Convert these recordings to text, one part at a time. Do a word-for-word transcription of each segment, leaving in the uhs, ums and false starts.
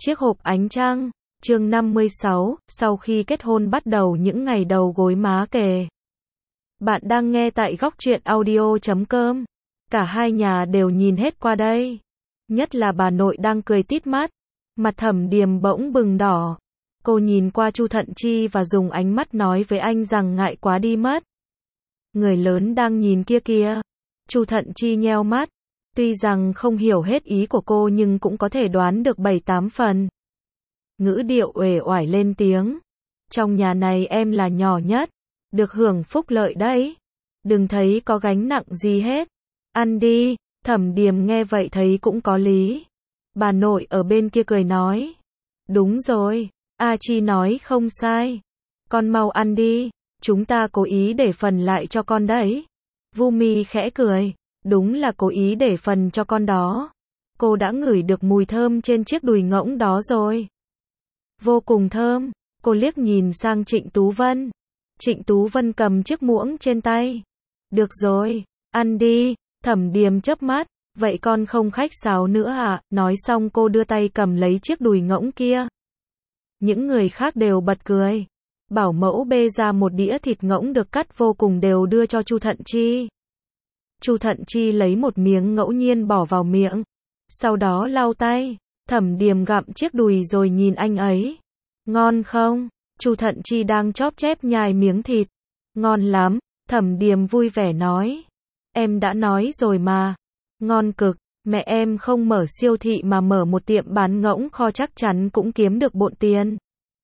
Chiếc hộp ánh trăng, chương năm mươi sáu, sau khi kết hôn bắt đầu những ngày đầu gối má kề. Bạn đang nghe tại góc truyện audio chấm com. Cả hai nhà đều nhìn hết qua đây. Nhất là bà nội đang cười tít mắt. Mặt Thẩm Điềm bỗng bừng đỏ. Cô nhìn qua Chu Thận Chi và dùng ánh mắt nói với anh rằng ngại quá đi mất. Người lớn đang nhìn kia kìa. Chu Thận Chi nheo mắt. Tuy rằng không hiểu hết ý của cô nhưng cũng có thể đoán được bảy tám phần. Ngữ điệu uể oải lên tiếng. Trong nhà này em là nhỏ nhất. Được hưởng phúc lợi đấy. Đừng thấy có gánh nặng gì hết. Ăn đi. Thẩm Điềm nghe vậy thấy cũng có lý. Bà nội ở bên kia cười nói. Đúng rồi. A Chi nói không sai. Con mau ăn đi. Chúng ta cố ý để phần lại cho con đấy. Vu Mi khẽ cười. Đúng là cố ý để phần cho con đó. Cô đã ngửi được mùi thơm trên chiếc đùi ngỗng đó rồi. Vô cùng thơm. Cô liếc nhìn sang Trịnh Tú Vân. Trịnh Tú Vân cầm chiếc muỗng trên tay. Được rồi, ăn đi. Thẩm Điềm chớp mắt. Vậy con không khách sáo nữa à? Nói xong cô đưa tay cầm lấy chiếc đùi ngỗng kia. Những người khác đều bật cười. Bảo mẫu bê ra một đĩa thịt ngỗng được cắt vô cùng đều đưa cho Chu Thận Chi. Chu Thận Chi lấy một miếng ngẫu nhiên bỏ vào miệng. Sau đó lau tay. Thẩm Điềm gặm chiếc đùi rồi nhìn anh ấy. Ngon không? Chu Thận Chi đang chóp chép nhai miếng thịt. Ngon lắm. Thẩm Điềm vui vẻ nói. Em đã nói rồi mà. Ngon cực. Mẹ em không mở siêu thị mà mở một tiệm bán ngỗng kho chắc chắn cũng kiếm được bộn tiền.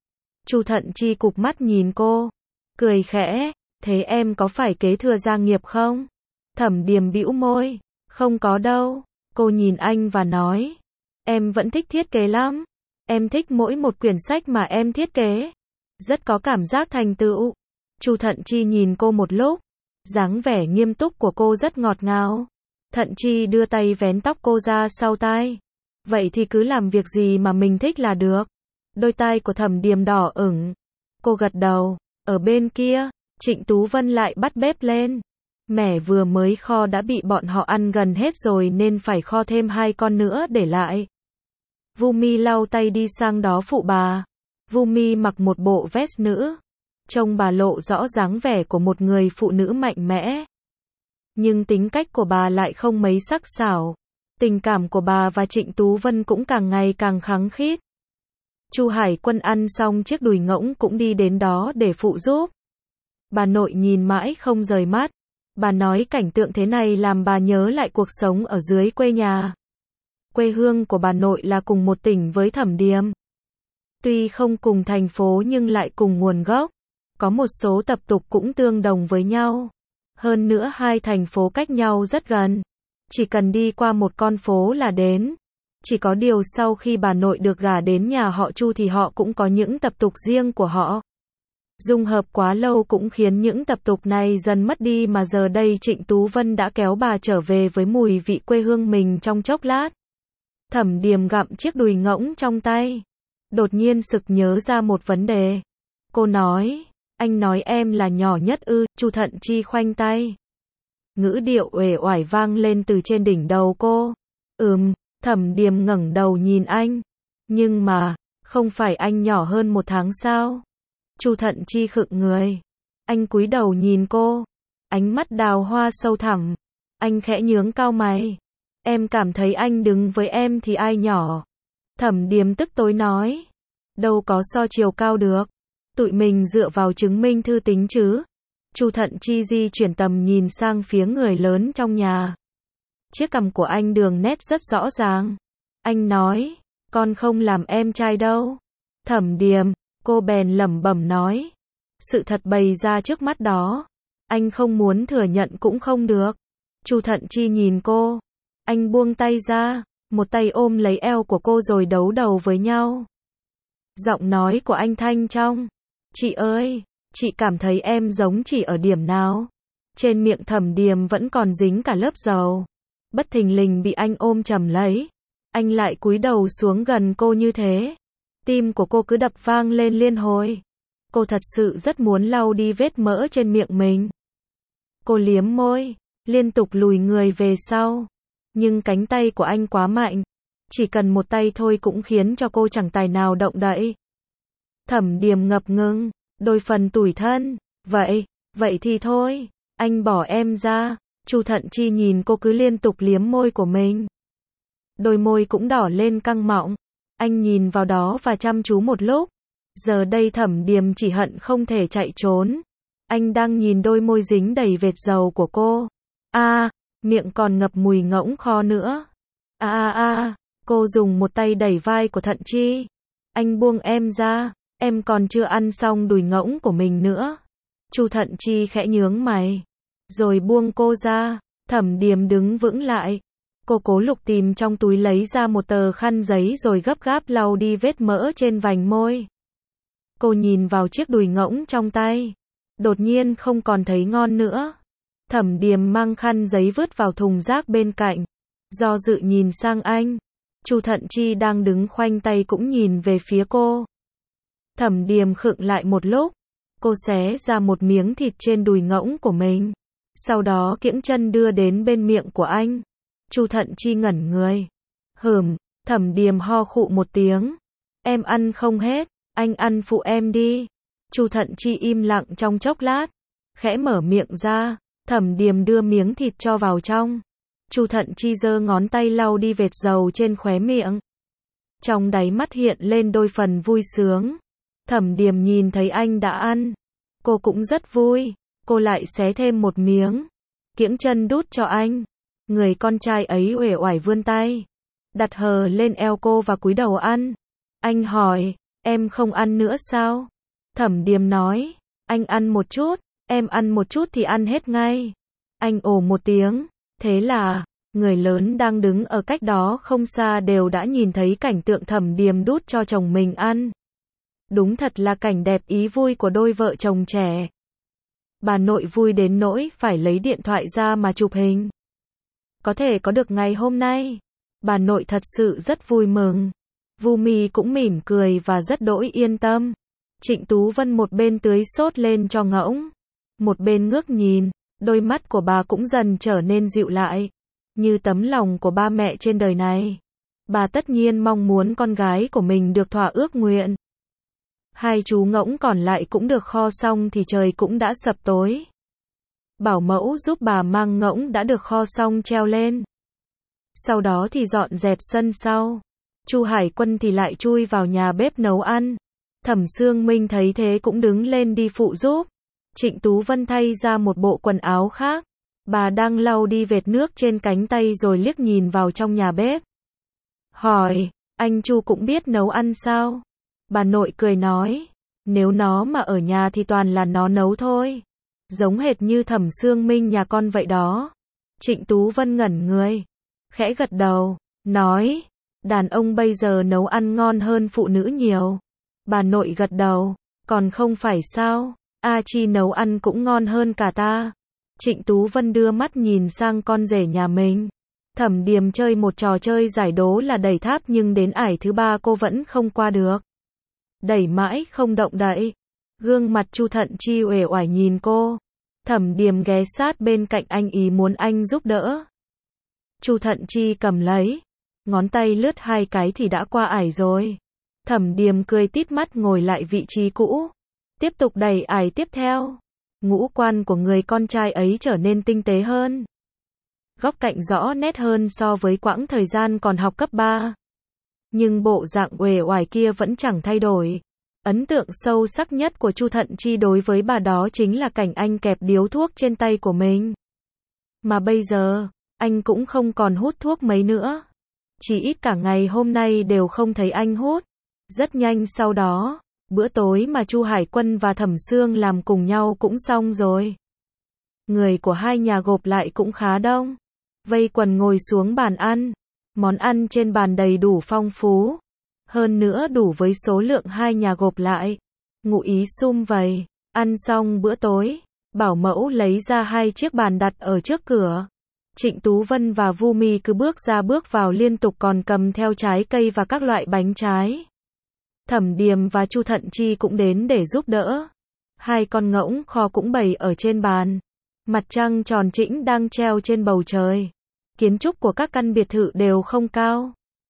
Chu Thận Chi cụp mắt nhìn cô. Cười khẽ. Thế em có phải kế thừa gia nghiệp không? Thẩm Điềm bĩu môi. Không có đâu. Cô nhìn anh và nói. Em vẫn thích thiết kế lắm. Em thích mỗi một quyển sách mà em thiết kế. Rất có cảm giác thành tựu. Chu Thận Chi nhìn cô một lúc. Dáng vẻ nghiêm túc của cô rất ngọt ngào. Thận Chi đưa tay vén tóc cô ra sau tai. Vậy thì cứ làm việc gì mà mình thích là được. Đôi tai của Thẩm Điềm đỏ ửng. Cô gật đầu. Ở bên kia, Trịnh Tú Vân lại bắt bếp lên. Mẻ vừa mới kho đã bị bọn họ ăn gần hết rồi nên phải kho thêm hai con nữa để lại. Vu Mi lau tay đi sang đó phụ bà. Vu Mi mặc một bộ vest nữ. Trông bà lộ rõ dáng vẻ của một người phụ nữ mạnh mẽ. Nhưng tính cách của bà lại không mấy sắc sảo. Tình cảm của bà và Trịnh Tú Vân cũng càng ngày càng khăng khít. Chu Hải Quân ăn xong chiếc đùi ngỗng cũng đi đến đó để phụ giúp. Bà nội nhìn mãi không rời mắt. Bà nói cảnh tượng thế này làm bà nhớ lại cuộc sống ở dưới quê nhà. Quê hương của bà nội là cùng một tỉnh với Thẩm Điềm. Tuy không cùng thành phố nhưng lại cùng nguồn gốc. Có một số tập tục cũng tương đồng với nhau. Hơn nữa hai thành phố cách nhau rất gần. Chỉ cần đi qua một con phố là đến. Chỉ có điều sau khi bà nội được gả đến nhà họ Chu thì họ cũng có những tập tục riêng của họ. Dung hợp quá lâu cũng khiến những tập tục này dần mất đi mà giờ đây Trịnh Tú Vân đã kéo bà trở về với mùi vị quê hương mình trong chốc lát. Thẩm Điềm gặm chiếc đùi ngỗng trong tay. Đột nhiên sực nhớ ra một vấn đề. Cô nói, anh nói em là nhỏ nhất ư? Chu Thận Chi khoanh tay. Ngữ điệu uể oải vang lên từ trên đỉnh đầu cô. Ừm, Thẩm Điềm ngẩng đầu nhìn anh. Nhưng mà, không phải anh nhỏ hơn một tháng sao? Chu Thận Chi khựng người. Anh cúi đầu nhìn cô. Ánh mắt đào hoa sâu thẳm. Anh khẽ nhướng cao mày. Em cảm thấy anh đứng với em thì ai nhỏ? Thẩm Điềm tức tối nói. Đâu có so chiều cao được. Tụi mình dựa vào chứng minh thư tính chứ. Chu Thận Chi di chuyển tầm nhìn sang phía người lớn trong nhà. Chiếc cằm của anh đường nét rất rõ ràng. Anh nói, con không làm em trai đâu. Thẩm Điềm, cô bèn lẩm bẩm nói. Sự thật bày ra trước mắt đó. Anh không muốn thừa nhận cũng không được. Chu Thận Chi nhìn cô. Anh buông tay ra, một tay ôm lấy eo của cô rồi đấu đầu với nhau. Giọng nói của anh thanh trong. Chị ơi, chị cảm thấy em giống chị ở điểm nào? Trên miệng Thẩm Điềm vẫn còn dính cả lớp dầu. Bất thình lình bị anh ôm chầm lấy. Anh lại cúi đầu xuống gần cô như thế. Tim của cô cứ đập vang lên liên hồi. Cô thật sự rất muốn lau đi vết mỡ trên miệng mình. Cô liếm môi, liên tục lùi người về sau. Nhưng cánh tay của anh quá mạnh. chỉ cần một tay thôi cũng khiến cho cô chẳng tài nào động đậy. Thẩm Điềm ngập ngừng, đôi phần tủi thân, vậy, vậy thì thôi, anh bỏ em ra. Chu Thận Chi nhìn cô cứ liên tục liếm môi của mình. Đôi môi cũng đỏ lên căng mọng. Anh nhìn vào đó và chăm chú một lúc. Giờ đây Thẩm Điềm chỉ hận không thể chạy trốn. Anh đang nhìn đôi môi dính đầy vệt dầu của cô. A, à, miệng còn ngập mùi ngỗng kho nữa. A a a, cô dùng một tay đẩy vai của Thận Chi. Anh buông em ra, em còn chưa ăn xong đùi ngỗng của mình nữa. Chu Thận Chi khẽ nhướng mày, rồi buông cô ra. Thẩm Điềm đứng vững lại. Cô cố lục tìm trong túi lấy ra một tờ khăn giấy rồi gấp gáp lau đi vết mỡ trên vành môi. Cô nhìn vào chiếc đùi ngỗng trong tay. Đột nhiên không còn thấy ngon nữa. Thẩm Điềm mang khăn giấy vứt vào thùng rác bên cạnh. Do dự nhìn sang anh. Chu Thận Chi đang đứng khoanh tay cũng nhìn về phía cô. Thẩm Điềm khựng lại một lúc. Cô xé ra một miếng thịt trên đùi ngỗng của mình. Sau đó kiễng chân đưa đến bên miệng của anh. Chu Thận Chi ngẩn người. Hửm, Thẩm Điềm ho khụ một tiếng. Em ăn không hết, anh ăn phụ em đi. Chu Thận Chi im lặng trong chốc lát. Khẽ mở miệng ra. Thẩm Điềm đưa miếng thịt cho vào trong. Chu Thận Chi giơ ngón tay lau đi vệt dầu trên khóe miệng. Trong đáy mắt hiện lên đôi phần vui sướng. Thẩm Điềm nhìn thấy anh đã ăn. Cô cũng rất vui. Cô lại xé thêm một miếng. Kiễng chân đút cho anh. Người con trai ấy uể oải vươn tay. Đặt hờ lên eo cô và cúi đầu ăn. Anh hỏi, em không ăn nữa sao? Thẩm Điềm nói, anh ăn một chút, em ăn một chút thì ăn hết ngay. Anh ồ một tiếng. Thế là, người lớn đang đứng ở cách đó không xa đều đã nhìn thấy cảnh tượng Thẩm Điềm đút cho chồng mình ăn. Đúng thật là cảnh đẹp ý vui của đôi vợ chồng trẻ. Bà nội vui đến nỗi phải lấy điện thoại ra mà chụp hình. Có thể có được ngày hôm nay. Bà nội thật sự rất vui mừng. Vu Mì cũng mỉm cười và rất đỗi yên tâm. Trịnh Tú Vân một bên tưới sốt lên cho ngỗng. Một bên ngước nhìn. Đôi mắt của bà cũng dần trở nên dịu lại. Như tấm lòng của ba mẹ trên đời này. Bà tất nhiên mong muốn con gái của mình được thỏa ước nguyện. Hai chú ngỗng còn lại cũng được kho xong thì trời cũng đã sập tối. Bảo mẫu giúp bà mang ngỗng đã được kho xong treo lên. Sau đó thì dọn dẹp sân sau. Chu Hải Quân thì lại chui vào nhà bếp nấu ăn. Thẩm Sương Minh thấy thế cũng đứng lên đi phụ giúp. Trịnh Tú Vân thay ra một bộ quần áo khác. Bà đang lau đi vệt nước trên cánh tay rồi liếc nhìn vào trong nhà bếp. Hỏi, anh Chu cũng biết nấu ăn sao? Bà nội cười nói, nếu nó mà ở nhà thì toàn là nó nấu thôi. Giống hệt như Thẩm Sương Minh nhà con vậy đó. Trịnh Tú Vân ngẩn người. Khẽ gật đầu, nói, đàn ông bây giờ nấu ăn ngon hơn phụ nữ nhiều. Bà nội gật đầu, còn không phải sao, A Chi nấu ăn cũng ngon hơn cả ta. Trịnh Tú Vân đưa mắt nhìn sang con rể nhà mình. Thẩm Điềm chơi một trò chơi giải đố là đẩy tháp nhưng đến ải thứ ba cô vẫn không qua được. Đẩy mãi không động đậy. Gương mặt Chu Thận Chi uể oải nhìn cô. Thẩm Điềm ghé sát bên cạnh anh ý muốn anh giúp đỡ. Chu Thận Chi cầm lấy. Ngón tay lướt hai cái thì đã qua ải rồi. Thẩm Điềm cười tít mắt ngồi lại vị trí cũ. Tiếp tục đẩy ải tiếp theo. Ngũ quan của người con trai ấy trở nên tinh tế hơn. Góc cạnh rõ nét hơn so với quãng thời gian còn học cấp ba. Nhưng bộ dạng uể oải kia vẫn chẳng thay đổi. Ấn tượng sâu sắc nhất của Chu Thận Chi đối với bà đó chính là cảnh anh kẹp điếu thuốc trên tay của mình. Mà bây giờ, anh cũng không còn hút thuốc mấy nữa. Chỉ ít cả ngày hôm nay đều không thấy anh hút. Rất nhanh sau đó, bữa tối mà Chu Hải Quân và Thẩm Sương làm cùng nhau cũng xong rồi. Người của hai nhà gộp lại cũng khá đông. Vây quần ngồi xuống bàn ăn. Món ăn trên bàn đầy đủ phong phú. Hơn nữa đủ với số lượng hai nhà gộp lại. Ngụ ý sum vầy. Ăn xong bữa tối, bảo mẫu lấy ra hai chiếc bàn đặt ở trước cửa. Trịnh Tú Vân và Vu Mì cứ bước ra bước vào liên tục còn cầm theo trái cây và các loại bánh trái. Thẩm Điềm và Chu Thận Chi cũng đến để giúp đỡ. Hai con ngỗng kho cũng bày ở trên bàn. Mặt trăng tròn trĩnh đang treo trên bầu trời. Kiến trúc của các căn biệt thự đều không cao.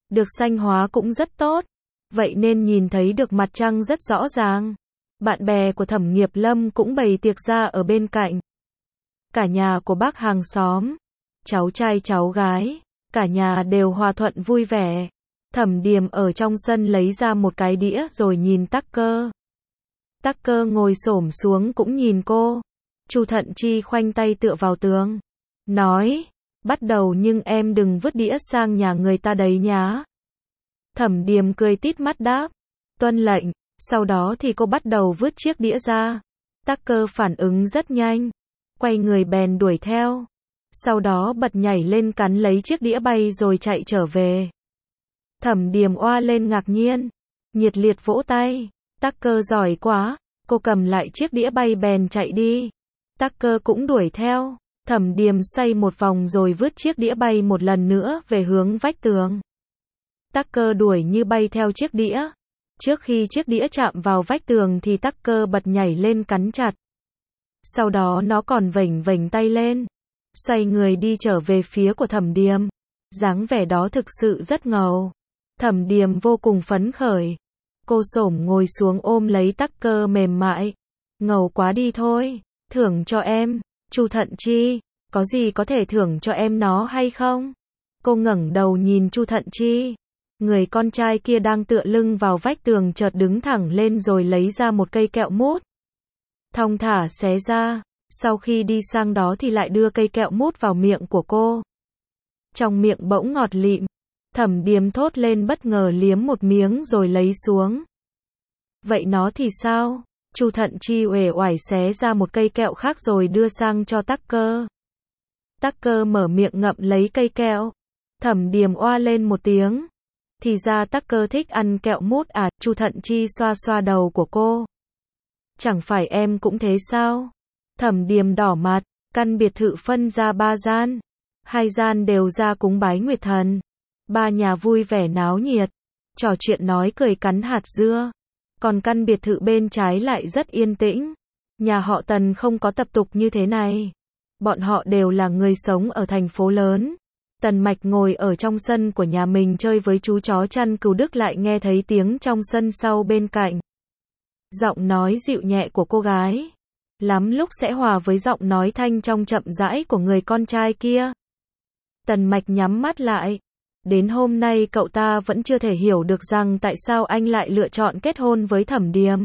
được xanh hóa cũng rất tốt. Vậy nên nhìn thấy được mặt trăng rất rõ ràng. Bạn bè của Thẩm Nghiệp Lâm cũng bày tiệc ra ở bên cạnh. Cả nhà của bác hàng xóm, cháu trai cháu gái, cả nhà đều hòa thuận vui vẻ. Thẩm Điềm ở trong sân lấy ra một cái đĩa rồi nhìn Tucker. Tucker ngồi xổm xuống cũng nhìn cô. Chu Thận Chi khoanh tay tựa vào tường, nói, bắt đầu nhưng em đừng vứt đĩa sang nhà người ta đấy nhá. Thẩm Điềm cười tít mắt đáp, tuân lệnh. Sau đó thì cô bắt đầu vứt chiếc đĩa ra. Tucker phản ứng rất nhanh, quay người bèn đuổi theo. Sau đó bật nhảy lên cắn lấy chiếc đĩa bay rồi chạy trở về. Thẩm Điềm oa lên ngạc nhiên, nhiệt liệt vỗ tay. Tucker giỏi quá, cô cầm lại chiếc đĩa bay bèn chạy đi. Tucker cũng đuổi theo. Thẩm Điềm xoay một vòng rồi vứt chiếc đĩa bay một lần nữa về hướng vách tường. Tucker đuổi như bay theo chiếc đĩa. Trước khi chiếc đĩa chạm vào vách tường thì Tucker bật nhảy lên cắn chặt. Sau đó nó còn vểnh vểnh tay lên, xoay người đi trở về phía của Thẩm Điềm. Dáng vẻ đó thực sự rất ngầu. Thẩm Điềm vô cùng phấn khởi. Cô xổm ngồi xuống ôm lấy Tucker mềm mại. Ngầu quá đi thôi, thưởng cho em. Chu Thận Chi, có gì có thể thưởng cho em nó hay không? Cô ngẩng đầu nhìn Chu Thận Chi. Người con trai kia đang tựa lưng vào vách tường chợt đứng thẳng lên rồi lấy ra một cây kẹo mút. Thong thả xé ra, sau khi đi sang đó thì lại đưa cây kẹo mút vào miệng của cô. Trong miệng bỗng ngọt lịm. Thẩm Điềm thốt lên bất ngờ liếm một miếng rồi lấy xuống. Vậy nó thì sao? Chu Thận Chi uể oải xé ra một cây kẹo khác rồi đưa sang cho Tucker. Tucker mở miệng ngậm lấy cây kẹo. Thẩm Điềm oa lên một tiếng. Thì ra Tucker thích ăn kẹo mút à? Chu Thận Chi xoa xoa đầu của cô. Chẳng phải em cũng thế sao? Thẩm Điềm đỏ mặt. Căn biệt thự phân ra ba gian. Hai gian đều ra cúng bái Nguyệt Thần. Ba nhà vui vẻ náo nhiệt, trò chuyện nói cười cắn hạt dưa. Còn căn biệt thự bên trái lại rất yên tĩnh. Nhà họ Tần không có tập tục như thế này. Bọn họ đều là người sống ở thành phố lớn. Tần Mạch ngồi ở trong sân của nhà mình chơi với chú chó chăn cừu Đức lại nghe thấy tiếng trong sân sau bên cạnh. Giọng nói dịu nhẹ của cô gái. Lắm lúc sẽ hòa với giọng nói thanh trong chậm rãi của người con trai kia. Tần Mạch nhắm mắt lại. Đến hôm nay cậu ta vẫn chưa thể hiểu được rằng tại sao anh lại lựa chọn kết hôn với Thẩm Điềm.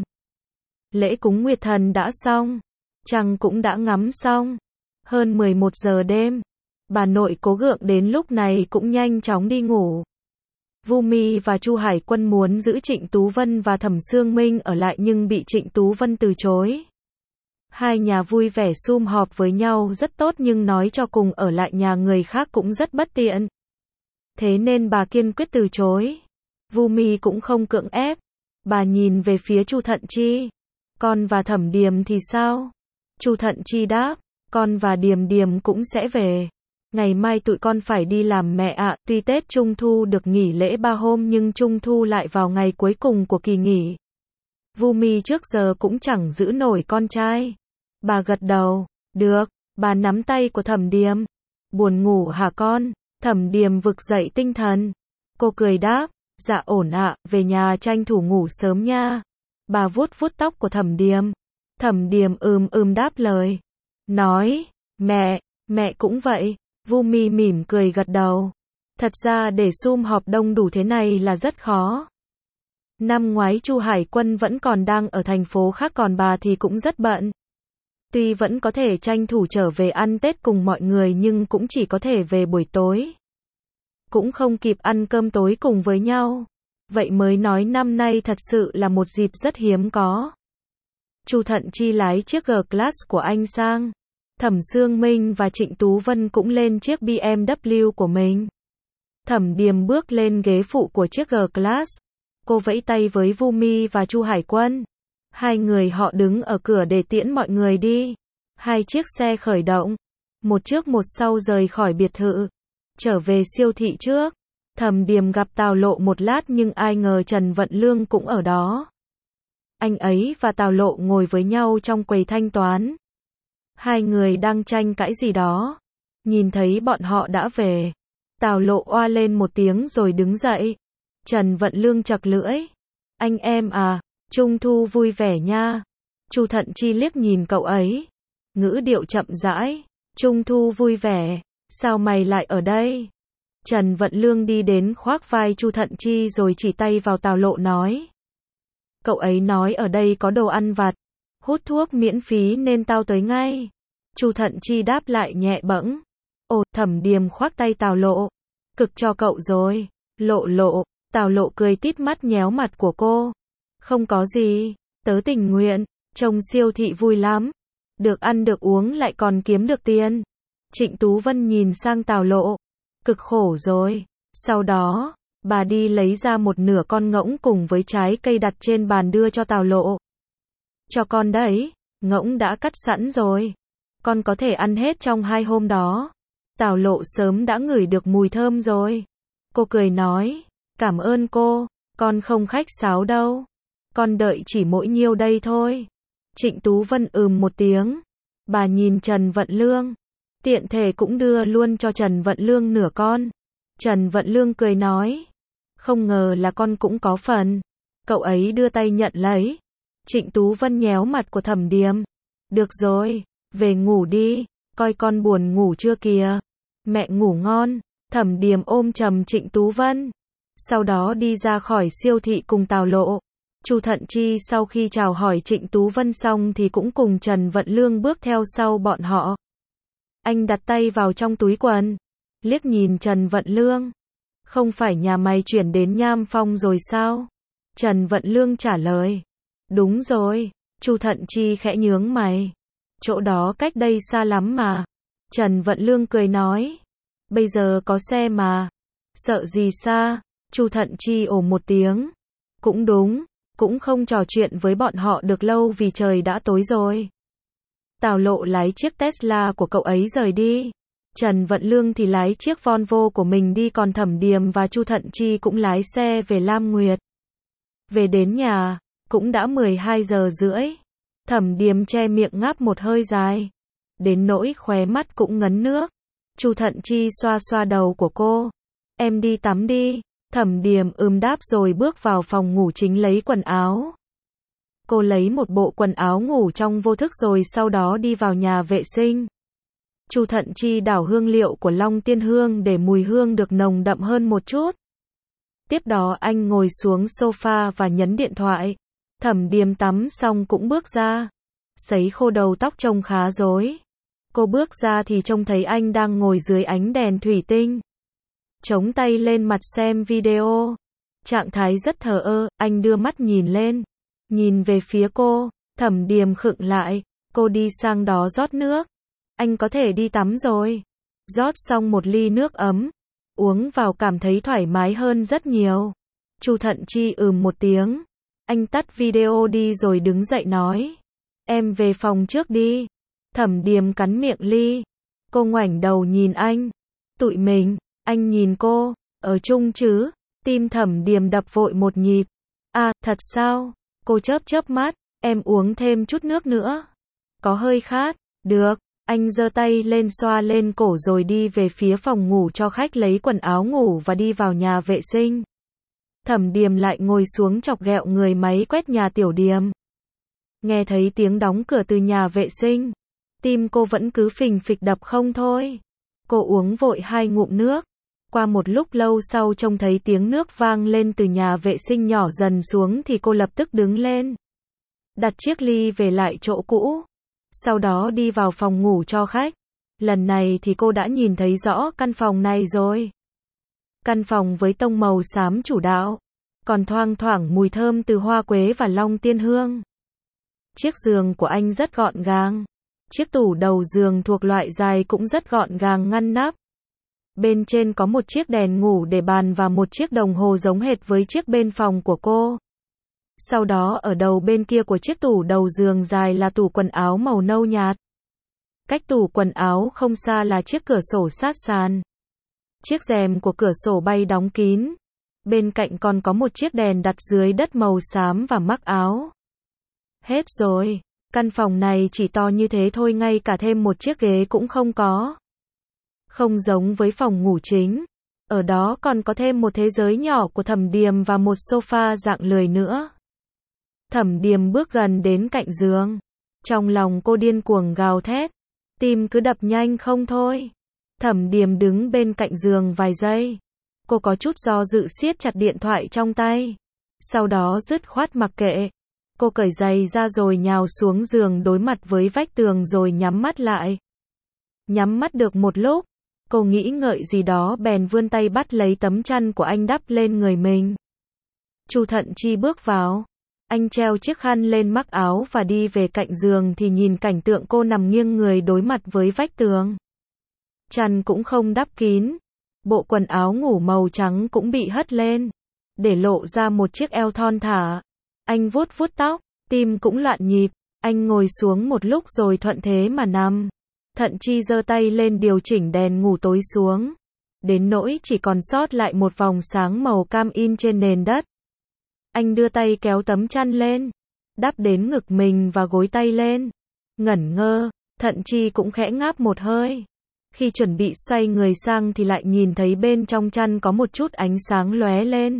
Lễ cúng Nguyệt Thần đã xong. Trăng cũng đã ngắm xong. Hơn mười một giờ đêm. Bà nội Cố Gượng đến lúc này cũng nhanh chóng đi ngủ. Vu Mi và Chu Hải Quân muốn giữ Trịnh Tú Vân và Thẩm Sương Minh ở lại nhưng bị Trịnh Tú Vân từ chối. Hai nhà vui vẻ sum họp với nhau rất tốt nhưng nói cho cùng ở lại nhà người khác cũng rất bất tiện. Thế nên bà kiên quyết từ chối. Vu Mi cũng không cưỡng ép. Bà nhìn về phía Chu Thận Chi. Con và Thẩm Điềm thì sao? Chu Thận Chi đáp. Con và Điềm Điềm cũng sẽ về. Ngày mai tụi con phải đi làm mẹ ạ. Tuy Tết Trung Thu được nghỉ lễ ba hôm nhưng Trung Thu lại vào ngày cuối cùng của kỳ nghỉ. Vu Mi trước giờ cũng chẳng giữ nổi con trai. Bà gật đầu. Được. Bà nắm tay của Thẩm Điềm. Buồn ngủ hả con? Thẩm Điềm vực dậy tinh thần. Cô cười đáp. Dạ ổn ạ, về nhà tranh thủ ngủ sớm nha. Bà vuốt vuốt tóc của Thẩm Điềm. Thẩm Điềm ừm ừm đáp lời. Nói. Mẹ, mẹ cũng vậy. Vu Mi mỉm cười gật đầu. Thật ra để sum họp đông đủ thế này là rất khó. Năm ngoái Chu Hải Quân vẫn còn đang ở thành phố khác còn bà thì cũng rất bận. Tuy vẫn có thể tranh thủ trở về ăn Tết cùng mọi người nhưng cũng chỉ có thể về buổi tối. Cũng không kịp ăn cơm tối cùng với nhau. Vậy mới nói năm nay thật sự là một dịp rất hiếm có. Chu Thận Chi lái chiếc G-Class của anh sang. Thẩm Sương Minh và Trịnh Tú Vân cũng lên chiếc bê em vê của mình. Thẩm Điềm bước lên ghế phụ của chiếc G-Class. Cô vẫy tay với Vu Mi và Chu Hải Quân. Hai người họ đứng ở cửa để tiễn mọi người đi. Hai chiếc xe khởi động. Một trước một sau rời khỏi biệt thự. Trở về siêu thị trước. Thẩm Điềm gặp Tào Lộ một lát nhưng ai ngờ Trần Vận Lương cũng ở đó. Anh ấy và Tào Lộ ngồi với nhau trong quầy thanh toán. Hai người đang tranh cãi gì đó. Nhìn thấy bọn họ đã về. Tào Lộ oa lên một tiếng rồi đứng dậy. Trần Vận Lương chật lưỡi. Anh em à, Trung thu vui vẻ nha. Chu Thận Chi liếc nhìn cậu ấy. Ngữ điệu chậm rãi. Trung thu vui vẻ, sao mày lại ở đây? Trần Vận Lương đi đến khoác vai Chu Thận Chi rồi chỉ tay vào Tào Lộ nói. Cậu ấy nói ở đây có đồ ăn vặt, hút thuốc miễn phí nên tao tới ngay. Chu Thận Chi đáp lại nhẹ bẫng. Ồ, Thẩm Điềm khoác tay Tào Lộ. Cực cho cậu rồi. Lộ lộ, Tào Lộ cười tít mắt nhéo mặt của cô. Không có gì, tớ tình nguyện, trông siêu thị vui lắm. Được ăn được uống lại còn kiếm được tiền. Trịnh Tú Vân nhìn sang Tào Lộ. Cực khổ rồi. Sau đó, bà đi lấy ra một nửa con ngỗng cùng với trái cây đặt trên bàn đưa cho Tào Lộ. Cho con đấy, ngỗng đã cắt sẵn rồi. Con có thể ăn hết trong hai hôm đó. Tào Lộ sớm đã ngửi được mùi thơm rồi. Cô cười nói, cảm ơn cô, con không khách sáo đâu. Con đợi chỉ mỗi nhiêu đây thôi. Trịnh Tú Vân ừm một tiếng. Bà nhìn Trần Vận Lương. Tiện thể cũng đưa luôn cho Trần Vận Lương nửa con. Trần Vận Lương cười nói. Không ngờ là con cũng có phần. Cậu ấy đưa tay nhận lấy. Trịnh Tú Vân nhéo mặt của Thẩm Điềm. Được rồi, về ngủ đi, coi con buồn ngủ chưa kìa. Mẹ ngủ ngon. Thẩm Điềm ôm chầm Trịnh Tú Vân. Sau đó đi ra khỏi siêu thị cùng Tào Lộ. Chu Thận Chi sau khi chào hỏi Trịnh Tú Vân xong thì cũng cùng Trần Vận Lương bước theo sau bọn họ. Anh đặt tay vào trong túi quần, liếc nhìn Trần Vận Lương. Không phải nhà mày chuyển đến Nham Phong rồi sao? Trần Vận Lương trả lời. Đúng rồi. Chu Thận Chi khẽ nhướng mày. Chỗ đó cách đây xa lắm mà. Trần Vận Lương cười nói. Bây giờ có xe mà. Sợ gì xa? Chu Thận Chi ồ một tiếng. Cũng đúng, cũng không trò chuyện với bọn họ được lâu vì trời đã tối rồi. Tào Lộ lái chiếc Tesla của cậu ấy rời đi. Trần Vận Lương thì lái chiếc Volvo của mình đi, còn Thẩm Điềm và Chu Thận Chi cũng lái xe về Lam Nguyệt. Về đến nhà, cũng đã mười hai giờ rưỡi. Thẩm Điềm che miệng ngáp một hơi dài. Đến nỗi khóe mắt cũng ngấn nước. Chu Thận Chi xoa xoa đầu của cô. Em đi tắm đi. Thẩm Điềm ừm đáp rồi bước vào phòng ngủ chính lấy quần áo. Cô lấy một bộ quần áo ngủ trong vô thức rồi sau đó đi vào nhà vệ sinh. Chu Thận Chi đảo hương liệu của Long Tiên Hương để mùi hương được nồng đậm hơn một chút. Tiếp đó anh ngồi xuống sofa và nhấn điện thoại. Thẩm Điềm tắm xong cũng bước ra. Sấy khô đầu tóc trông khá rối. Cô bước ra thì trông thấy anh đang ngồi dưới ánh đèn thủy tinh. Chống tay lên mặt xem video. Trạng thái rất thờ ơ, anh đưa mắt nhìn lên. Nhìn về phía cô, Thẩm Điềm khựng lại. Cô đi sang đó rót nước. Anh có thể đi tắm rồi. Rót xong một ly nước ấm. Uống vào cảm thấy thoải mái hơn rất nhiều. Chu Thận Chi ừm một tiếng. Anh tắt video đi rồi đứng dậy nói. Em về phòng trước đi. Thẩm Điềm cắn miệng ly. Cô ngoảnh đầu nhìn anh. Tụi mình, anh nhìn cô, ở chung chứ? Tim Thẩm Điềm đập vội một nhịp. À, thật sao? Cô chớp chớp mắt. Em uống thêm chút nước nữa. Có hơi khát. Được. Anh giơ tay lên xoa lên cổ rồi đi về phía phòng ngủ cho khách lấy quần áo ngủ và đi vào nhà vệ sinh. Thẩm Điềm lại ngồi xuống chọc ghẹo người máy quét nhà Tiểu Điềm. Nghe thấy tiếng đóng cửa từ nhà vệ sinh. Tim cô vẫn cứ phình phịch đập không thôi. Cô uống vội hai ngụm nước. Qua một lúc lâu sau trông thấy tiếng nước vang lên từ nhà vệ sinh nhỏ dần xuống thì cô lập tức đứng lên. Đặt chiếc ly về lại chỗ cũ. Sau đó đi vào phòng ngủ cho khách. Lần này thì cô đã nhìn thấy rõ căn phòng này rồi. Căn phòng với tông màu xám chủ đạo. Còn thoang thoảng mùi thơm từ hoa quế và Long Tiên Hương. Chiếc giường của anh rất gọn gàng. Chiếc tủ đầu giường thuộc loại dài cũng rất gọn gàng ngăn nắp. Bên trên có một chiếc đèn ngủ để bàn và một chiếc đồng hồ giống hệt với chiếc bên phòng của cô. Sau đó ở đầu bên kia của chiếc tủ đầu giường dài là tủ quần áo màu nâu nhạt. Cách tủ quần áo không xa là chiếc cửa sổ sát sàn. Chiếc rèm của cửa sổ bay đóng kín. Bên cạnh còn có một chiếc đèn đặt dưới đất màu xám và mắc áo. Hết rồi. Căn phòng này chỉ to như thế thôi, ngay cả thêm một chiếc ghế cũng không có. Không giống với phòng ngủ chính. Ở đó còn có thêm một thế giới nhỏ của Thẩm Điềm và một sofa dạng lười nữa. Thẩm Điềm bước gần đến cạnh giường. Trong lòng cô điên cuồng gào thét. Tim cứ đập nhanh không thôi. Thẩm Điềm đứng bên cạnh giường vài giây. Cô có chút do dự siết chặt điện thoại trong tay. Sau đó dứt khoát mặc kệ. Cô cởi giày ra rồi nhào xuống giường đối mặt với vách tường rồi nhắm mắt lại. Nhắm mắt được một lúc, cô nghĩ ngợi gì đó bèn vươn tay bắt lấy tấm chăn của anh đắp lên người mình. Chu Thận Chi bước vào. Anh treo chiếc khăn lên mắc áo và đi về cạnh giường thì nhìn cảnh tượng cô nằm nghiêng người đối mặt với vách tường. Chăn cũng không đắp kín. Bộ quần áo ngủ màu trắng cũng bị hất lên, để lộ ra một chiếc eo thon thả. Anh vuốt vuốt tóc, tim cũng loạn nhịp. Anh ngồi xuống một lúc rồi thuận thế mà nằm. Thận Chi giơ tay lên điều chỉnh đèn ngủ tối xuống. Đến nỗi chỉ còn sót lại một vòng sáng màu cam in trên nền đất. Anh đưa tay kéo tấm chăn lên, đắp đến ngực mình và gối tay lên. Ngẩn ngơ, Thận Chi cũng khẽ ngáp một hơi. Khi chuẩn bị xoay người sang thì lại nhìn thấy bên trong chăn có một chút ánh sáng lóe lên.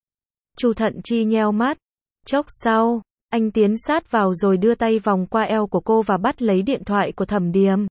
Chu Thận Chi nheo mắt. Chốc sau, anh tiến sát vào rồi đưa tay vòng qua eo của cô và bắt lấy điện thoại của Thẩm Điềm.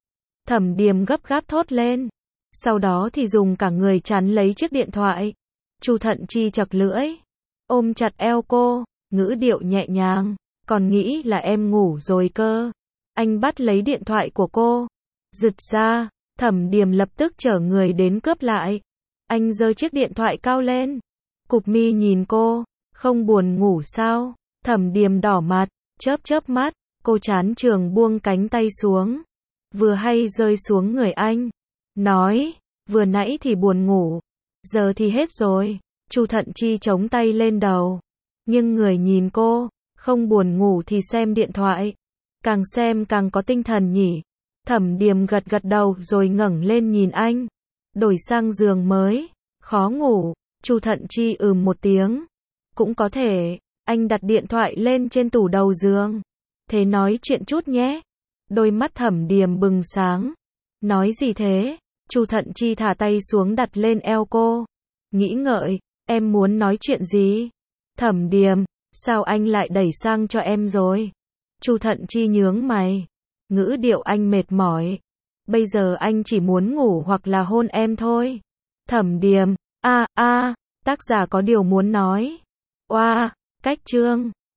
Thẩm Điềm gấp gáp thốt lên. Sau đó thì dùng cả người chắn lấy chiếc điện thoại. Chu Thận Chi chật lưỡi, ôm chặt eo cô, ngữ điệu nhẹ nhàng. Còn nghĩ là em ngủ rồi cơ. Anh bắt lấy điện thoại của cô, giật ra. Thẩm Điềm lập tức trở người đến cướp lại. Anh giơ chiếc điện thoại cao lên, cụp mi nhìn cô. Không buồn ngủ sao? Thẩm Điềm đỏ mặt, chớp chớp mắt. Cô chán trường buông cánh tay xuống, vừa hay rơi xuống người anh. Nói, vừa nãy thì buồn ngủ, giờ thì hết rồi. Chu Thận Chi chống tay lên đầu, nhưng người nhìn cô. Không buồn ngủ thì xem điện thoại, càng xem càng có tinh thần nhỉ. Thẩm Điềm gật gật đầu rồi ngẩng lên nhìn anh. Đổi sang giường mới, khó ngủ. Chu Thận Chi ừm một tiếng. Cũng có thể. Anh đặt điện thoại lên trên tủ đầu giường. Thế nói chuyện chút nhé. Đôi mắt Thẩm Điềm bừng sáng. Nói gì thế? Chu Thận Chi thả tay xuống đặt lên eo cô. Nghĩ ngợi, em muốn nói chuyện gì? Thẩm Điềm, sao anh lại đẩy sang cho em rồi? Chu Thận Chi nhướng mày. Ngữ điệu anh mệt mỏi. Bây giờ anh chỉ muốn ngủ hoặc là hôn em thôi. Thẩm Điềm, a a, tác giả có điều muốn nói. Oa, cách chương.